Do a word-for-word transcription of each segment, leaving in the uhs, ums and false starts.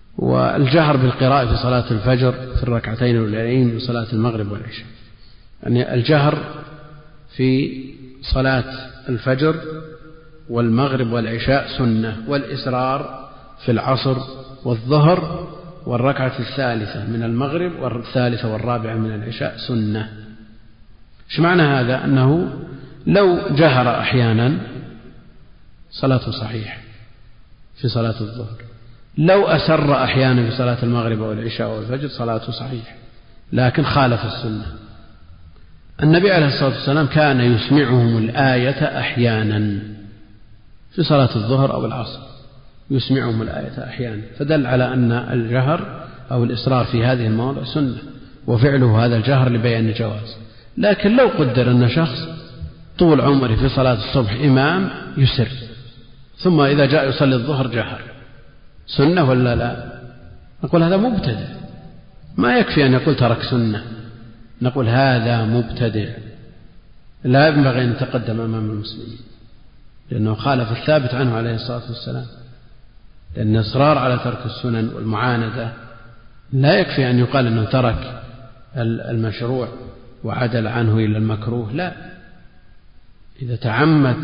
والجهر بالقراءة في صلاة الفجر في الركعتين الأولين من صلاة المغرب والعشاء، يعني الجهر في صلاة الفجر والمغرب والعشاء سنة، والإسرار في العصر والظهر والركعة الثالثة من المغرب والثالثة والرابعة من العشاء سنة. ايش معنى هذا؟ أنه لو جهر أحيانا صلاته صحيح في صلاة الظهر، لو أسر أحيانا في صلاة المغرب والعشاء والفجر صلاته صحيح، لكن خالف السنة. النبي عليه الصلاة والسلام كان يسمعهم الآية أحيانا في صلاة الظهر أو العصر، يسمعهم الآية أحيانا، فدل على أن الجهر أو الإصرار في هذه المواضع سنة، وفعله هذا الجهر لبيان الجواز. لكن لو قدر أن شخص طول عمره في صلاة الصبح إمام يسر، ثم إذا جاء يصلي الظهر جهر، سنة ولا لا؟ نقول هذا مبتدع، ما يكفي أن يقول ترك سنة، نقول هذا مبتدع لا ينبغي أن يتقدم أمام المسلمين، لأنه خالف الثابت عنه عليه الصلاة والسلام. لأن الإصرار على ترك السنن والمعاندة لا يكفي أن يقال أنه ترك المشروع وعدل عنه إلى المكروه، لا، إذا تعمد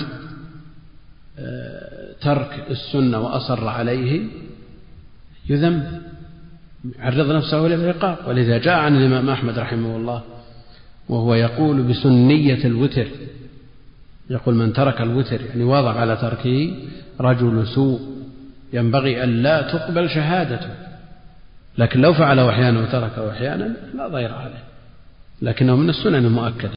ترك السنة وأصر عليه يذم، يعرض نفسه للعقاب. ولذا جاء عن الإمام أحمد رحمه الله وهو يقول بسنية الوتر، يقول من ترك الوتر يعني واظب على تركه رجل سوء ينبغي أن لا تقبل شهادته، لكن لو فعله أحيانا وتركه أحيانا لا ضير عليه، لكنه من السنن المؤكدة.